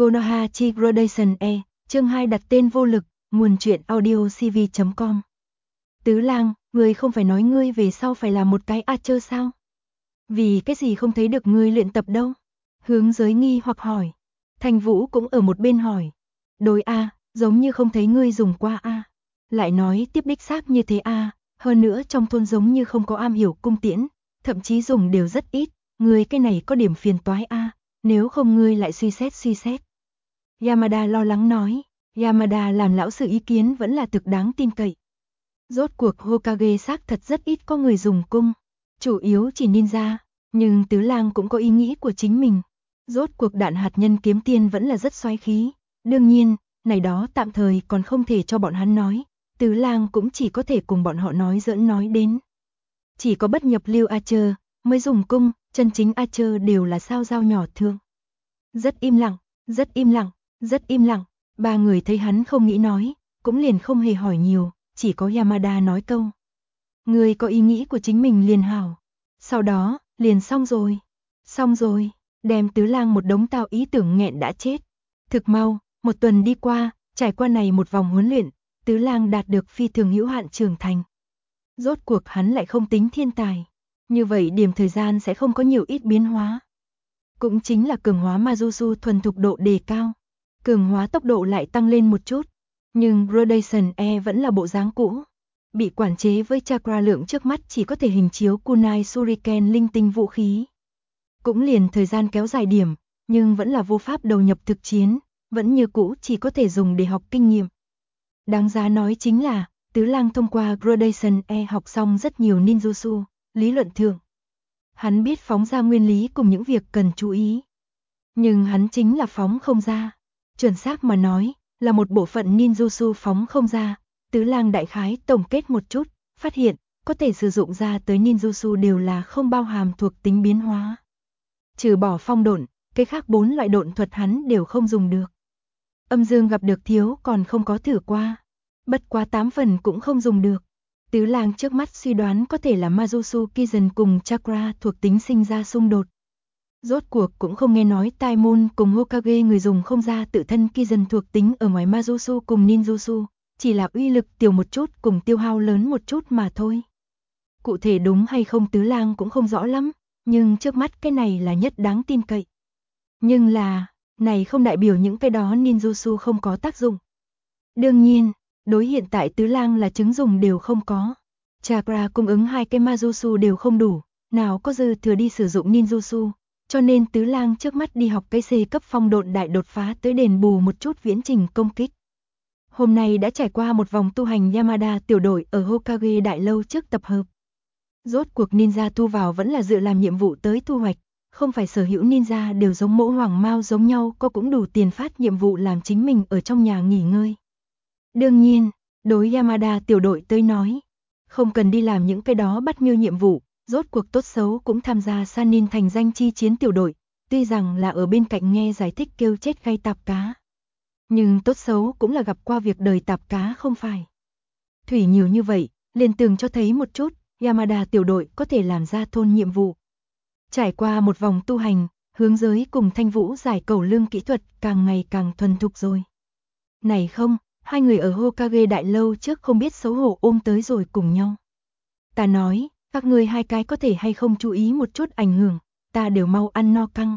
Konoha chi Gradation E, chương 2 đặt tên vô lực, nguồn truyện audio cv.com. Tứ Lang, ngươi không phải nói ngươi về sau phải làm một cái Archer sao? Vì cái gì không thấy được ngươi luyện tập đâu? Hướng Giới nghi hoặc hỏi. Thanh Vũ cũng ở một bên hỏi. Đối A, giống như không thấy ngươi dùng qua A. Lại nói tiếp đích xác như thế A, hơn nữa trong thôn giống như không có am hiểu cung tiễn, thậm chí dùng đều rất ít, ngươi cái này có điểm phiền toái A, nếu không ngươi lại suy xét. Yamada lo lắng nói, Yamada làm lão sư ý kiến vẫn là thực đáng tin cậy. Rốt cuộc Hokage xác thật rất ít có người dùng cung, chủ yếu chỉ ninja, nhưng Tứ Lang cũng có ý nghĩ của chính mình. Rốt cuộc đạn hạt nhân kiếm tiên vẫn là rất xoáy khí, đương nhiên, này đó tạm thời còn không thể cho bọn hắn nói, Tứ Lang cũng chỉ có thể cùng bọn họ nói giỡn nói đến. Chỉ có bất nhập lưu Archer mới dùng cung, chân chính Archer đều là sao dao nhỏ thương. Rất im lặng, ba người thấy hắn không nghĩ nói, cũng liền không hề hỏi nhiều, chỉ có Yamada nói câu. Người có ý nghĩ của chính mình liền hảo. Sau đó, liền xong rồi, đem Tứ Lang một đống tao ý tưởng nghẹn đã chết. Thực mau, một tuần đi qua, trải qua này một vòng huấn luyện, Tứ Lang đạt được phi thường hữu hạn trưởng thành. Rốt cuộc hắn lại không tính thiên tài, như vậy điểm thời gian sẽ không có nhiều ít biến hóa. Cũng chính là cường hóa Majutsu thuần thục độ đề cao, cường hóa tốc độ lại tăng lên một chút, nhưng Gradation E vẫn là bộ dáng cũ. Bị quản chế với chakra lượng trước mắt chỉ có thể hình chiếu kunai shuriken linh tinh vũ khí. Cũng liền thời gian kéo dài điểm, nhưng vẫn là vô pháp đầu nhập thực chiến, vẫn như cũ chỉ có thể dùng để học kinh nghiệm. Đáng giá nói chính là, Tứ Lang thông qua Gradation E học xong rất nhiều ninjutsu, lý luận thượng. Hắn biết phóng ra nguyên lý cùng những việc cần chú ý. Nhưng hắn chính là phóng không ra. Chuẩn xác mà nói, là một bộ phận ninjutsu phóng không ra. Tứ Lang đại khái tổng kết một chút, phát hiện, có thể sử dụng ra tới ninjutsu đều là không bao hàm thuộc tính biến hóa. Trừ bỏ phong độn, cái khác 4 loại độn thuật hắn đều không dùng được. Âm dương gặp được thiếu còn không có thử qua. Bất quá 8 phần cũng không dùng được. Tứ Lang trước mắt suy đoán có thể là Majutsu Kizen cùng Chakra thuộc tính sinh ra xung đột. Rốt cuộc cũng không nghe nói Tai Môn cùng Hokage người dùng không ra tự thân Kizen thuộc tính ở ngoài Majutsu cùng Ninjutsu, chỉ là uy lực tiểu một chút cùng tiêu hao lớn một chút mà thôi. Cụ thể đúng hay không Tứ Lang cũng không rõ lắm, nhưng trước mắt cái này là nhất đáng tin cậy. Nhưng là, này không đại biểu những cái đó Ninjutsu không có tác dụng. Đương nhiên, đối hiện tại Tứ Lang là chứng dùng đều không có. Chakra cung ứng 2 cái Majutsu đều không đủ, nào có dư thừa đi sử dụng Ninjutsu, cho nên Tứ Lang trước mắt đi học cái C cấp phong độn đại đột phá tới đền bù một chút viễn trình công kích. Hôm nay đã trải qua một vòng tu hành Yamada tiểu đội ở Hokage đại lâu trước tập hợp. Rốt cuộc ninja thu vào vẫn là dựa làm nhiệm vụ tới thu hoạch, không phải sở hữu ninja đều giống mẫu hoàng mao giống nhau có cũng đủ tiền phát nhiệm vụ làm chính mình ở trong nhà nghỉ ngơi. Đương nhiên, đối Yamada tiểu đội tới nói, không cần đi làm những cái đó bắt miêu nhiệm vụ, rốt cuộc tốt xấu cũng tham gia Sanin thành danh chi chiến tiểu đội, tuy rằng là ở bên cạnh nghe giải thích kêu chết gây tạp cá. Nhưng tốt xấu cũng là gặp qua việc đời tạp cá không phải. Thủy nhiều như vậy, liền tường cho thấy một chút, Yamada tiểu đội có thể làm ra thôn nhiệm vụ. Trải qua một vòng tu hành, Hướng Giới cùng Thanh Vũ giải cẩu lương kỹ thuật càng ngày càng thuần thục rồi. Này không, hai người ở Hokage đại lâu trước không biết xấu hổ ôm tới rồi cùng nhau. Ta nói, các ngươi hai cái có thể hay không chú ý một chút ảnh hưởng, ta đều mau ăn no căng.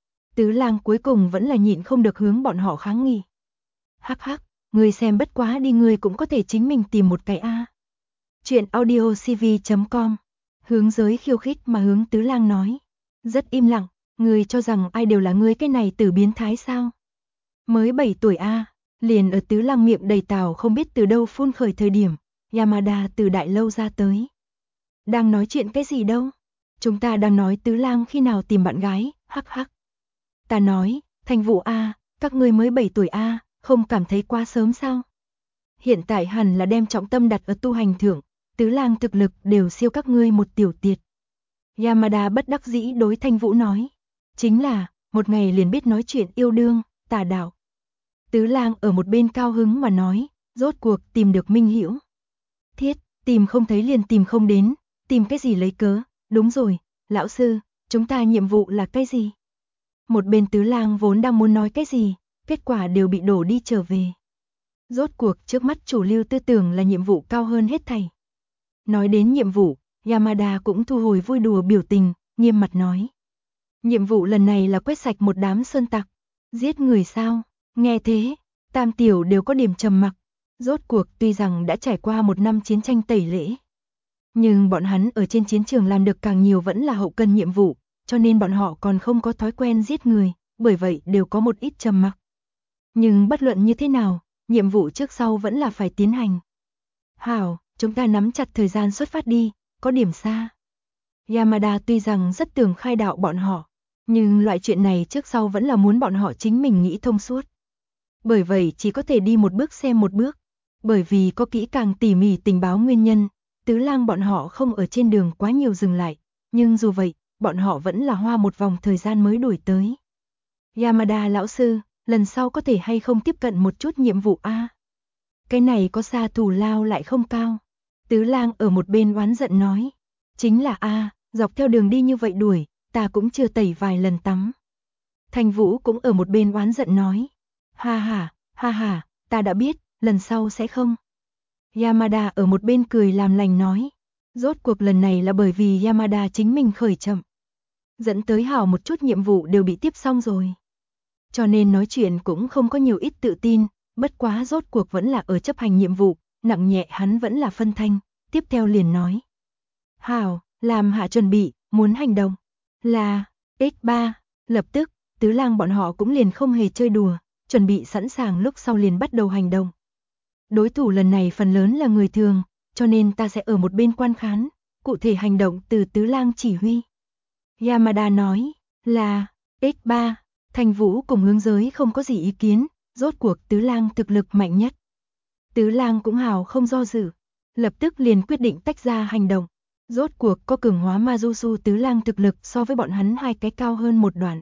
Tứ Lang cuối cùng vẫn là nhịn không được hướng bọn họ kháng nghị. Hắc hắc, ngươi xem bất quá đi ngươi cũng có thể chính mình tìm một cái A. Chuyện audio cv.com. Hướng Giới khiêu khích mà hướng Tứ Lang nói. Rất im lặng, ngươi cho rằng ai đều là ngươi cái này tử biến thái sao? Mới 7 tuổi A, liền ở Tứ Lang miệng đầy tào không biết từ đâu phun khởi thời điểm, Yamada từ đại lâu ra tới. Đang nói chuyện cái gì đâu? Chúng ta đang nói Tứ Lang khi nào tìm bạn gái, hắc hắc. Ta nói, Thanh Vũ A, các ngươi mới 7 tuổi A, không cảm thấy quá sớm sao? Hiện tại hẳn là đem trọng tâm đặt ở tu hành thượng, Tứ Lang thực lực đều siêu các ngươi một tiểu tiệt. Yamada bất đắc dĩ đối Thanh Vũ nói. Chính là, một ngày liền biết nói chuyện yêu đương, tà đạo. Tứ Lang ở một bên cao hứng mà nói, rốt cuộc tìm được minh hữu. Thiết, tìm không thấy liền tìm không đến, tìm cái gì lấy cớ, đúng rồi, lão sư, chúng ta nhiệm vụ là cái gì? Một bên Tứ Lang vốn đang muốn nói cái gì, kết quả đều bị đổ đi trở về. Rốt cuộc trước mắt chủ lưu tư tưởng là nhiệm vụ cao hơn hết thảy. Nói đến nhiệm vụ, Yamada cũng thu hồi vui đùa biểu tình, nghiêm mặt nói. Nhiệm vụ lần này là quét sạch một đám sơn tặc. Giết người sao? Nghe thế, Tam Tiểu đều có điểm trầm mặc. Rốt cuộc tuy rằng đã trải qua một năm chiến tranh tẩy lễ, nhưng bọn hắn ở trên chiến trường làm được càng nhiều vẫn là hậu cần nhiệm vụ, cho nên bọn họ còn không có thói quen giết người, bởi vậy đều có một ít trầm mặc. Nhưng bất luận như thế nào, nhiệm vụ trước sau vẫn là phải tiến hành. Hảo, chúng ta nắm chặt thời gian xuất phát đi, có điểm xa. Yamada tuy rằng rất tưởng khai đạo bọn họ, nhưng loại chuyện này trước sau vẫn là muốn bọn họ chính mình nghĩ thông suốt. Bởi vậy chỉ có thể đi một bước xem một bước. Bởi vì có kỹ càng tỉ mỉ tình báo nguyên nhân, Tứ Lang bọn họ không ở trên đường quá nhiều dừng lại, nhưng dù vậy, bọn họ vẫn là hoa một vòng thời gian mới đuổi tới. Yamada lão sư, lần sau có thể hay không tiếp cận một chút nhiệm vụ a? Cái này có xa thù lao lại không cao. Tứ Lang ở một bên oán giận nói, chính là a, dọc theo đường đi như vậy đuổi, ta cũng chưa tẩy vài lần tắm. Thanh Vũ cũng ở một bên oán giận nói, ha ha, ta đã biết, lần sau sẽ không. Yamada ở một bên cười làm lành nói, rốt cuộc lần này là bởi vì Yamada chính mình khởi chậm, dẫn tới hảo một chút nhiệm vụ đều bị tiếp xong rồi. Cho nên nói chuyện cũng không có nhiều ít tự tin, bất quá rốt cuộc vẫn là ở chấp hành nhiệm vụ, nặng nhẹ hắn vẫn là phân thanh, tiếp theo liền nói. Hảo, làm hạ chuẩn bị, muốn hành động. Là, X3, lập tức, Tứ Lang bọn họ cũng liền không hề chơi đùa, chuẩn bị sẵn sàng lúc sau liền bắt đầu hành động. Đối thủ lần này phần lớn là người thường, cho nên ta sẽ ở một bên quan khán, cụ thể hành động từ Tứ Lang chỉ huy. Yamada nói, là, X3, Thanh Vũ cùng Hướng Giới không có gì ý kiến, rốt cuộc Tứ Lang thực lực mạnh nhất. Tứ Lang cũng hào không do dự, lập tức liền quyết định tách ra hành động. Rốt cuộc có cường hóa Majusu Tứ Lang thực lực so với bọn hắn hai cái cao hơn một đoạn.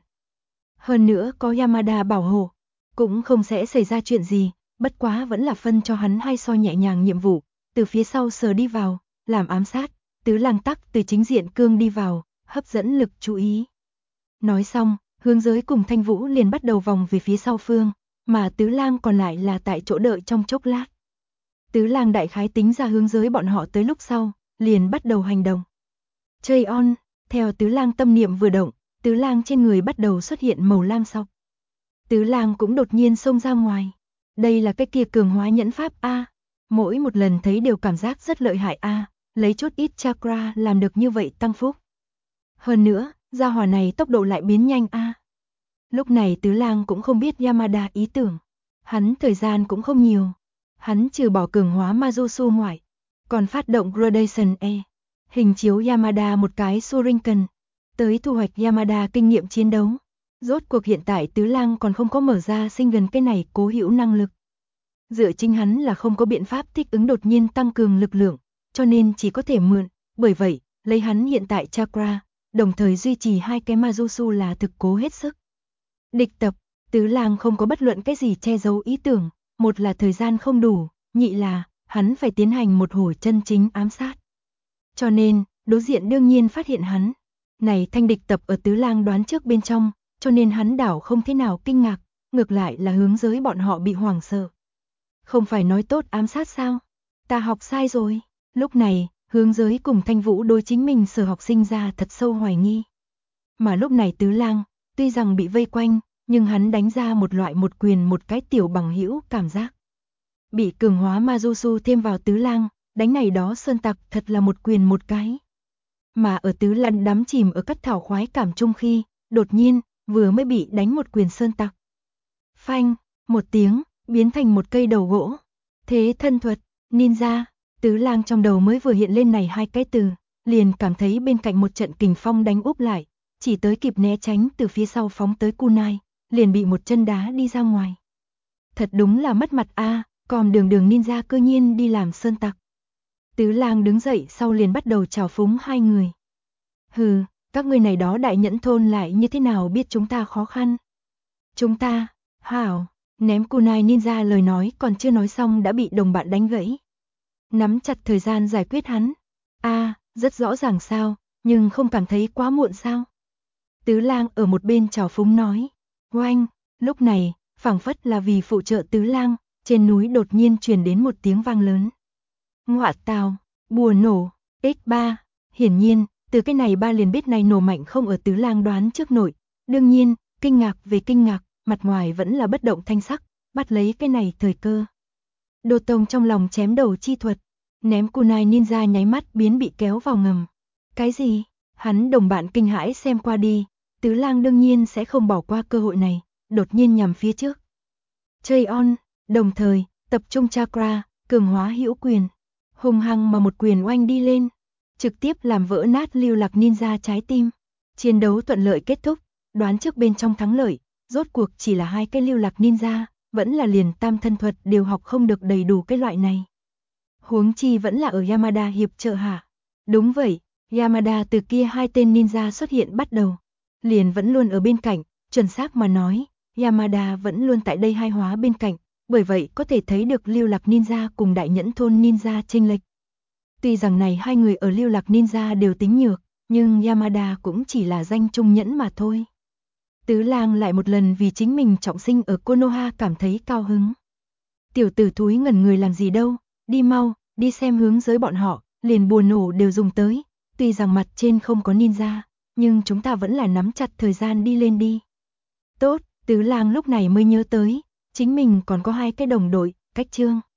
Hơn nữa có Yamada bảo hộ, cũng không sẽ xảy ra chuyện gì, bất quá vẫn là phân cho hắn hai so nhẹ nhàng nhiệm vụ, từ phía sau sờ đi vào, làm ám sát, Tứ Lang tắc từ chính diện cương đi vào, hấp dẫn lực chú ý. Nói xong, Hướng Giới cùng Thanh Vũ liền bắt đầu vòng về phía sau phương, mà Tứ Lang còn lại là tại chỗ đợi trong chốc lát. Tứ Lang đại khái tính ra Hướng Giới bọn họ tới lúc sau, liền bắt đầu hành động. Chơi on, theo Tứ Lang tâm niệm vừa động, Tứ Lang trên người bắt đầu xuất hiện màu lam sọc. Tứ Lang cũng đột nhiên xông ra ngoài. Đây là cái kia cường hóa nhẫn pháp a, mỗi một lần thấy đều cảm giác rất lợi hại a, lấy chút ít chakra làm được như vậy tăng phúc. Hơn nữa, gia hỏa này tốc độ lại biến nhanh a. Lúc này Tứ Lang cũng không biết Yamada ý tưởng, hắn thời gian cũng không nhiều, hắn trừ bỏ cường hóa Majusu ngoại, còn phát động Gradation E, hình chiếu Yamada một cái Shuriken, tới thu hoạch Yamada kinh nghiệm chiến đấu. Rốt cuộc hiện tại Tứ Lang còn không có mở ra sinh gần cái này cố hữu năng lực. Dựa chính hắn là không có biện pháp thích ứng đột nhiên tăng cường lực lượng, cho nên chỉ có thể mượn, bởi vậy, lấy hắn hiện tại chakra, đồng thời duy trì hai cái Majusu là thực cố hết sức. Địch tập, Tứ Lang không có bất luận cái gì che giấu ý tưởng, một là thời gian không đủ, nhị là, hắn phải tiến hành một hồi chân chính ám sát. Cho nên, đối diện đương nhiên phát hiện hắn. Này thanh địch tập ở Tứ Lang đoán trước bên trong, cho nên hắn đảo không thế nào kinh ngạc, ngược lại là Hướng Giới bọn họ bị hoảng sợ. Không phải nói tốt ám sát sao? Ta học sai rồi. Lúc này, Hướng Giới cùng Thanh Vũ đối chính mình sở học sinh ra thật sâu hoài nghi. Mà lúc này Tứ Lang, tuy rằng bị vây quanh, nhưng hắn đánh ra một loại một quyền một cái tiểu bằng hữu cảm giác. Bị cường hóa Majusu thêm vào Tứ Lang, đánh này đó sơn tặc thật là một quyền một cái. Mà ở Tứ Lang đắm chìm ở cắt thảo khoái cảm chung khi, đột nhiên, vừa mới bị đánh một quyền sơn tặc. Phanh, một tiếng, biến thành một cây đầu gỗ. Thế thân thuật, ninja, Tứ Lang trong đầu mới vừa hiện lên này hai cái từ, liền cảm thấy bên cạnh một trận kình phong đánh úp lại, chỉ tới kịp né tránh từ phía sau phóng tới kunai, liền bị một chân đá đi ra ngoài. Thật đúng là mất mặt a, còn đường ninja cơ nhiên đi làm sơn tặc. Tứ Lang đứng dậy sau liền bắt đầu chào phúng hai người. Hừ, các ngươi này đó đại nhẫn thôn lại như thế nào biết chúng ta khó khăn? Chúng ta, hảo, ném kunai ninja lời nói còn chưa nói xong đã bị đồng bạn đánh gãy. Nắm chặt thời gian giải quyết hắn. Rất rõ ràng sao, nhưng không cảm thấy quá muộn sao? Tứ Lang ở một bên chào phúng nói. Oanh, lúc này, Phảng phất là vì phụ trợ Tứ Lang, trên núi đột nhiên truyền đến một tiếng vang lớn. Ngọa tào, bùa nổ, x3, hiển nhiên, từ cái này ba liền biết này nổ mạnh không ở Tứ Lang đoán trước nổi. Đương nhiên, kinh ngạc về kinh ngạc, mặt ngoài vẫn là bất động thanh sắc, bắt lấy cái này thời cơ. Đồ Tông trong lòng chém đầu chi thuật, ném kunai ninja nháy mắt biến bị kéo vào ngầm. Cái gì? Hắn đồng bạn kinh hãi xem qua đi, Tứ Lang đương nhiên sẽ không bỏ qua cơ hội này, đột nhiên nhằm phía trước. Chơi on, đồng thời, tập trung chakra, cường hóa hữu quyền, hung hăng mà một quyền oanh đi lên, trực tiếp làm vỡ nát Lưu Lạc Ninja trái tim. Chiến đấu thuận lợi kết thúc, đoán trước bên trong thắng lợi, rốt cuộc chỉ là hai cái Lưu Lạc Ninja, vẫn là liền tam thân thuật đều học không được đầy đủ cái loại này. Huống chi vẫn là ở Yamada hiệp trợ hạ. Đúng vậy, Yamada từ kia hai tên ninja xuất hiện bắt đầu, liền vẫn luôn ở bên cạnh, chuẩn xác mà nói, Yamada vẫn luôn tại đây hai hóa bên cạnh, bởi vậy có thể thấy được Lưu Lạc Ninja cùng Đại Nhẫn Thôn Ninja chênh lệch. Tuy rằng này hai người ở Lưu Lạc Ninja đều tính nhược, nhưng Yamada cũng chỉ là danh trung nhẫn mà thôi. Tứ Lang lại một lần vì chính mình trọng sinh ở Konoha cảm thấy cao hứng. Tiểu tử thúi ngẩn người làm gì đâu, đi mau, đi xem hướng giới bọn họ, liền bùa nổ đều dùng tới. Tuy rằng mặt trên không có ninja, nhưng chúng ta vẫn là nắm chặt thời gian đi lên đi. Tốt, Tứ Lang lúc này mới nhớ tới, chính mình còn có hai cái đồng đội, Cách Trương.